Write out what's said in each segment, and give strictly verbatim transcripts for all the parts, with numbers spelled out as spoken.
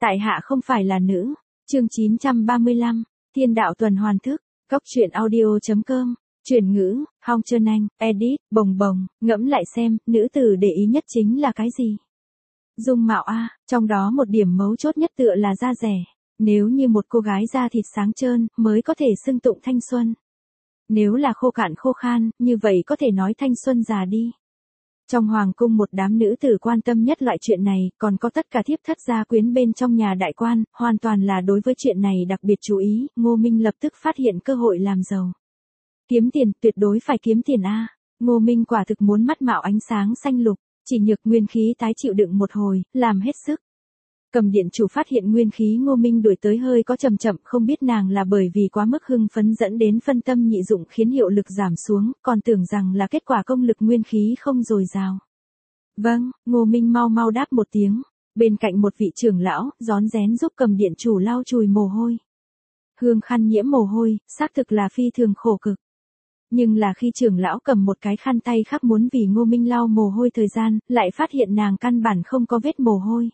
Tại hạ không phải là nữ. Chương chín trăm ba mươi lăm, Thiên đạo tuần hoàn thức, Cốc truyện audio chấm com, chuyển ngữ, Hong Trơn Anh, edit, bồng bồng, ngẫm lại xem, nữ tử để ý nhất chính là cái gì? Dung mạo a, trong đó một điểm mấu chốt nhất tựa là da rẻ. Nếu như một cô gái da thịt sáng trơn, mới có thể xưng tụng thanh xuân. Nếu là khô cạn khô khan, như vậy có thể nói thanh xuân già đi. Trong hoàng cung một đám nữ tử quan tâm nhất loại chuyện này, còn có tất cả thiếp thất gia quyến bên trong nhà đại quan, hoàn toàn là đối với chuyện này đặc biệt chú ý, Ngô Minh lập tức phát hiện cơ hội làm giàu. Kiếm tiền, tuyệt đối phải kiếm tiền a. Ngô Minh quả thực muốn mắt mạo ánh sáng xanh lục, chỉ nhược nguyên khí tái chịu đựng một hồi, làm hết sức. Cầm điện chủ phát hiện nguyên khí Ngô Minh đuổi tới hơi có chậm chậm, không biết nàng là bởi vì quá mức hưng phấn dẫn đến phân tâm nhị dụng khiến hiệu lực giảm xuống, còn tưởng rằng là kết quả công lực nguyên khí không dồi dào. Vâng, Ngô Minh mau mau đáp một tiếng, bên cạnh một vị trưởng lão, rón rén giúp cầm điện chủ lau chùi mồ hôi. Hương khăn nhiễm mồ hôi, xác thực là phi thường khổ cực. Nhưng là khi trưởng lão cầm một cái khăn tay khác muốn vì Ngô Minh lau mồ hôi thời gian, lại phát hiện nàng căn bản không có vết mồ hôi.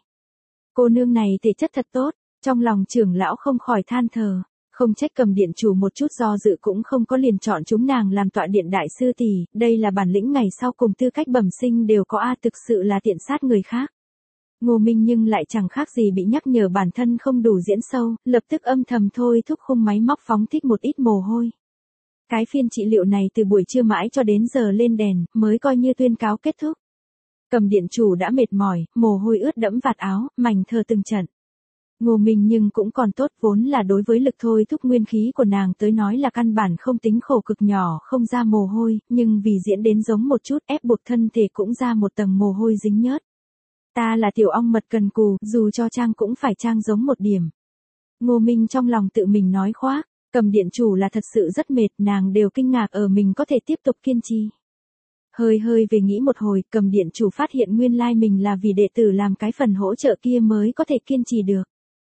Cô nương này thể chất thật tốt, trong lòng trưởng lão không khỏi than thở, không trách cầm điện chủ một chút do dự cũng không có liền chọn chúng nàng làm tọa điện đại sư tỷ, đây là bản lĩnh ngày sau cùng tư cách bẩm sinh đều có a, thực sự là tiện sát người khác. Ngô Minh nhưng lại chẳng khác gì bị nhắc nhở bản thân không đủ diễn sâu, lập tức âm thầm thôi thúc khung máy móc phóng thích một ít mồ hôi. Cái phiên trị liệu này từ buổi trưa mãi cho đến giờ lên đèn, mới coi như tuyên cáo kết thúc. Cầm điện chủ đã mệt mỏi, mồ hôi ướt đẫm vạt áo, mảnh thơ từng trận. Ngô Minh nhưng cũng còn tốt, vốn là đối với lực thôi thúc nguyên khí của nàng tới nói là căn bản không tính khổ cực nhỏ không ra mồ hôi, nhưng vì diễn đến giống một chút ép buộc thân thể cũng ra một tầng mồ hôi dính nhớt. Ta là tiểu ong mật cần cù, dù cho trang cũng phải trang giống một điểm. Ngô Minh trong lòng tự mình nói khoác, cầm điện chủ là thật sự rất mệt, nàng đều kinh ngạc ở mình có thể tiếp tục kiên trì. Hơi hơi về nghĩ một hồi, cầm điện chủ phát hiện nguyên lai mình là vì đệ tử làm cái phần hỗ trợ kia mới có thể kiên trì được.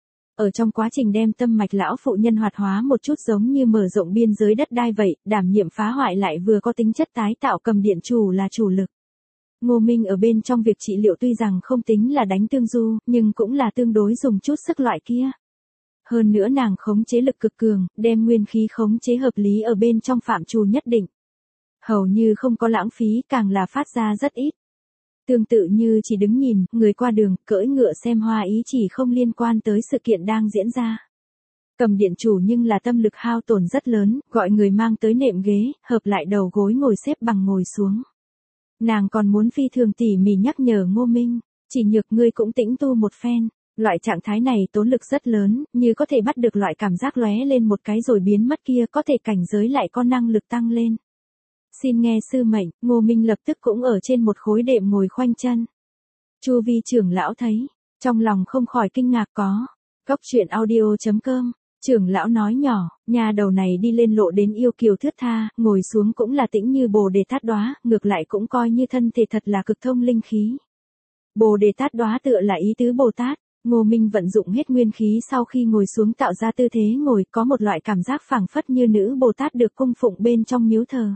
Ở trong quá trình đem tâm mạch lão phụ nhân hoạt hóa một chút giống như mở rộng biên giới đất đai vậy, đảm nhiệm phá hoại lại vừa có tính chất tái tạo, cầm điện chủ là chủ lực. Ngô Minh ở bên trong việc trị liệu tuy rằng không tính là đánh tương du, nhưng cũng là tương đối dùng chút sức loại kia. Hơn nữa nàng khống chế lực cực cường, đem nguyên khí khống chế hợp lý ở bên trong phạm trù nhất định. Hầu như không có lãng phí, càng là phát ra rất ít. Tương tự như chỉ đứng nhìn, người qua đường, cưỡi ngựa xem hoa ý chỉ không liên quan tới sự kiện đang diễn ra. Cầm điện chủ nhưng là tâm lực hao tổn rất lớn, gọi người mang tới nệm ghế, hợp lại đầu gối ngồi xếp bằng ngồi xuống. Nàng còn muốn phi thường tỉ mỉ nhắc nhở Ngô Minh, chỉ nhược ngươi cũng tĩnh tu một phen. Loại trạng thái này tốn lực rất lớn, như có thể bắt được loại cảm giác lóe lên một cái rồi biến mất kia, có thể cảnh giới lại có năng lực tăng lên. Xin nghe sư mệnh, Ngô Minh lập tức cũng ở trên một khối đệm ngồi khoanh chân. Chu vi trưởng lão thấy, trong lòng không khỏi kinh ngạc có. Cốc truyện audio chấm com, trưởng lão nói nhỏ, nhà đầu này đi lên lộ đến yêu kiều thướt tha, ngồi xuống cũng là tĩnh như bồ đề tát đóa, ngược lại cũng coi như thân thể thật là cực thông linh khí. Bồ đề tát đóa tựa là ý tứ Bồ Tát. Ngô Minh vận dụng hết nguyên khí sau khi ngồi xuống tạo ra tư thế ngồi, có một loại cảm giác phảng phất như nữ Bồ Tát được cung phụng bên trong miếu thờ.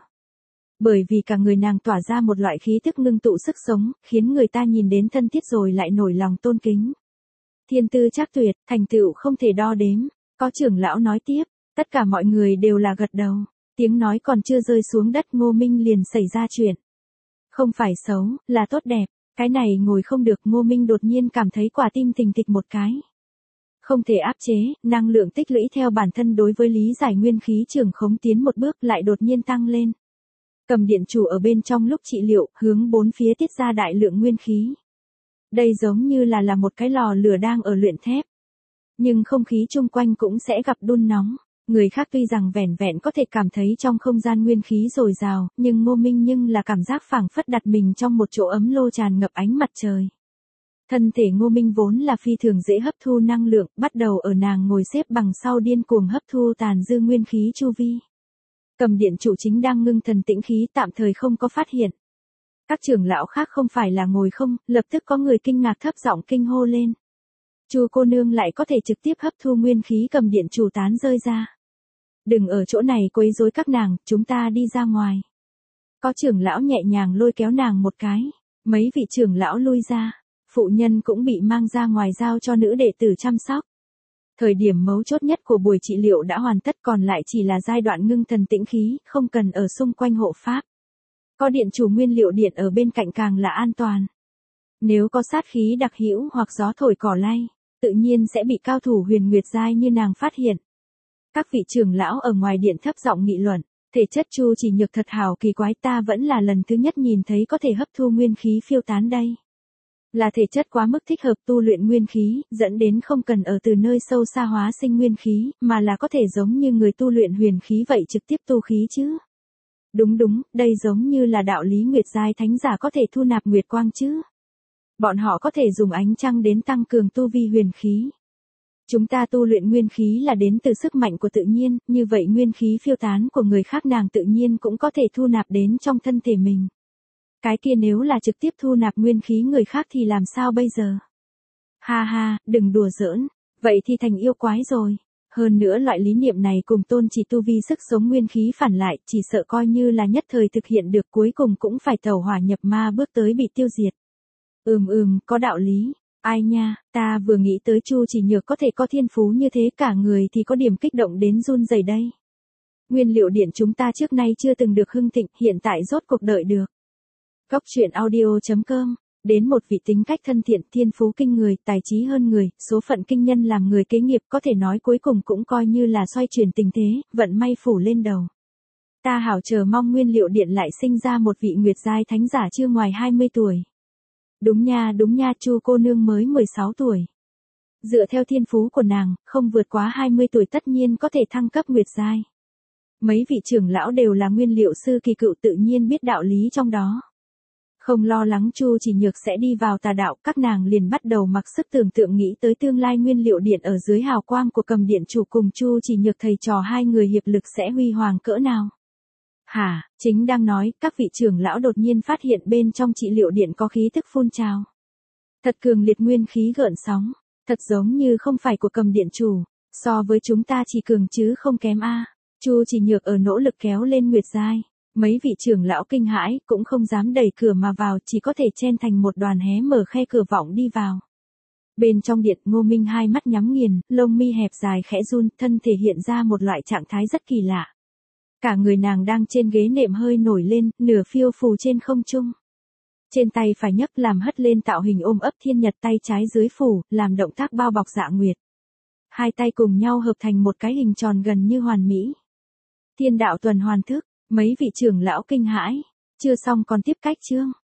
Bởi vì cả người nàng tỏa ra một loại khí tức ngưng tụ sức sống, khiến người ta nhìn đến thân thiết rồi lại nổi lòng tôn kính. Thiên tư chắc tuyệt, thành tựu không thể đo đếm. Có trưởng lão nói tiếp, tất cả mọi người đều là gật đầu. Tiếng nói còn chưa rơi xuống đất, Ngô Minh liền xảy ra chuyện. Không phải xấu, là tốt đẹp. Cái này ngồi không được, Ngô Minh đột nhiên cảm thấy quả tim thình thịch một cái. Không thể áp chế, năng lượng tích lũy theo bản thân đối với lý giải nguyên khí trường khống tiến một bước lại đột nhiên tăng lên. Cầm điện chủ ở bên trong lúc trị liệu, hướng bốn phía tiết ra đại lượng nguyên khí. Đây giống như là là một cái lò lửa đang ở luyện thép. Nhưng không khí chung quanh cũng sẽ gặp đun nóng. Người khác tuy rằng vẻn vẹn có thể cảm thấy trong không gian nguyên khí dồi dào, nhưng Ngô Minh nhưng là cảm giác phảng phất đặt mình trong một chỗ ấm lô tràn ngập ánh mặt trời. Thân thể Ngô Minh vốn là phi thường dễ hấp thu năng lượng, bắt đầu ở nàng ngồi xếp bằng sau điên cuồng hấp thu tàn dư nguyên khí chu vi. Cầm điện chủ chính đang ngưng thần tĩnh khí tạm thời không có phát hiện. Các trưởng lão khác không phải là ngồi không, lập tức có người kinh ngạc thấp giọng kinh hô lên. Chu cô nương lại có thể trực tiếp hấp thu nguyên khí cầm điện chủ tán rơi ra. Đừng ở chỗ này quấy rối các nàng, chúng ta đi ra ngoài. Có trưởng lão nhẹ nhàng lôi kéo nàng một cái, mấy vị trưởng lão lui ra. phụ nhân cũng bị mang ra ngoài giao cho nữ đệ tử chăm sóc. Thời điểm mấu chốt nhất của buổi trị liệu đã hoàn tất, còn lại chỉ là giai đoạn ngưng thần tĩnh khí, không cần ở xung quanh hộ pháp. Có điện chủ nguyên liệu điện ở bên cạnh càng là an toàn. Nếu có sát khí đặc hữu hoặc gió thổi cỏ lay, tự nhiên sẽ bị cao thủ huyền nguyệt giai như nàng phát hiện. Các vị trưởng lão ở ngoài điện thấp giọng nghị luận, thể chất Chu Chỉ Nhược thật hào kỳ quái, ta vẫn là lần thứ nhất nhìn thấy có thể hấp thu nguyên khí phiêu tán đây. Là thể chất quá mức thích hợp tu luyện nguyên khí, dẫn đến không cần ở từ nơi sâu xa hóa sinh nguyên khí, mà là có thể giống như người tu luyện huyền khí vậy trực tiếp tu khí chứ. Đúng đúng, đây giống như là đạo lý nguyệt giai thánh giả có thể thu nạp nguyệt quang chứ. Bọn họ có thể dùng ánh trăng đến tăng cường tu vi huyền khí. Chúng ta tu luyện nguyên khí là đến từ sức mạnh của tự nhiên, như vậy nguyên khí phiêu tán của người khác nàng tự nhiên cũng có thể thu nạp đến trong thân thể mình. Cái kia nếu là trực tiếp thu nạp nguyên khí người khác thì làm sao bây giờ? Ha ha, đừng đùa giỡn, vậy thì thành yêu quái rồi. Hơn nữa loại lý niệm này cùng tôn chỉ tu vi sức sống nguyên khí phản lại, chỉ sợ coi như là nhất thời thực hiện được cuối cùng cũng phải tẩu hỏa nhập ma bước tới bị tiêu diệt. Ừm ừm, có đạo lý. Ai nha, ta vừa nghĩ tới Chu Chỉ Nhược có thể có thiên phú như thế, cả người thì có điểm kích động đến run rẩy đây. Nguyên liệu điện chúng ta trước nay chưa từng được hưng thịnh, hiện tại rốt cuộc đợi được. Góc truyện audio chấm com. Đến một vị tính cách thân thiện, thiên phú kinh người, tài trí hơn người, số phận kinh nhân làm người kế nghiệp, có thể nói cuối cùng cũng coi như là xoay chuyển tình thế, vận may phủ lên đầu. Ta hảo chờ mong nguyên liệu điện lại sinh ra một vị nguyệt giai thánh giả chưa ngoài hai mươi tuổi. Đúng nha, đúng nha, Chu cô nương mới mười sáu tuổi. Dựa theo thiên phú của nàng, không vượt quá hai mươi tuổi tất nhiên có thể thăng cấp nguyệt giai. Mấy vị trưởng lão đều là nguyên liệu sư kỳ cựu, tự nhiên biết đạo lý trong đó. Không lo lắng Chu Chỉ Nhược sẽ đi vào tà đạo, các nàng liền bắt đầu mặc sức tưởng tượng nghĩ tới tương lai nguyên liệu điện ở dưới hào quang của Cầm điện chủ cùng Chu Chỉ Nhược thầy trò hai người hiệp lực sẽ huy hoàng cỡ nào. Hả, chính đang nói, các vị trưởng lão đột nhiên phát hiện bên trong trị liệu điện có khí thức phun trào. Thật cường liệt nguyên khí gợn sóng, thật giống như không phải của Cầm điện chủ, so với chúng ta chỉ cường chứ không kém a. Chu Chỉ Nhược ở nỗ lực kéo lên nguyệt giai. Mấy vị trưởng lão kinh hãi, cũng không dám đẩy cửa mà vào, chỉ có thể chen thành một đoàn hé mở khe cửa vọng đi vào. Bên trong điện, Ngô Minh hai mắt nhắm nghiền, lông mi hẹp dài khẽ run, thân thể hiện ra một loại trạng thái rất kỳ lạ. Cả người nàng đang trên ghế nệm hơi nổi lên, nửa phiêu phù trên không trung. Trên tay phải nhấc làm hất lên tạo hình ôm ấp thiên nhật, tay trái dưới phủ, làm động tác bao bọc Dạ Nguyệt. Hai tay cùng nhau hợp thành một cái hình tròn gần như hoàn mỹ. Thiên đạo tuần hoàn thức. Mấy vị trưởng lão kinh hãi, chưa xong còn tiếp cách chương.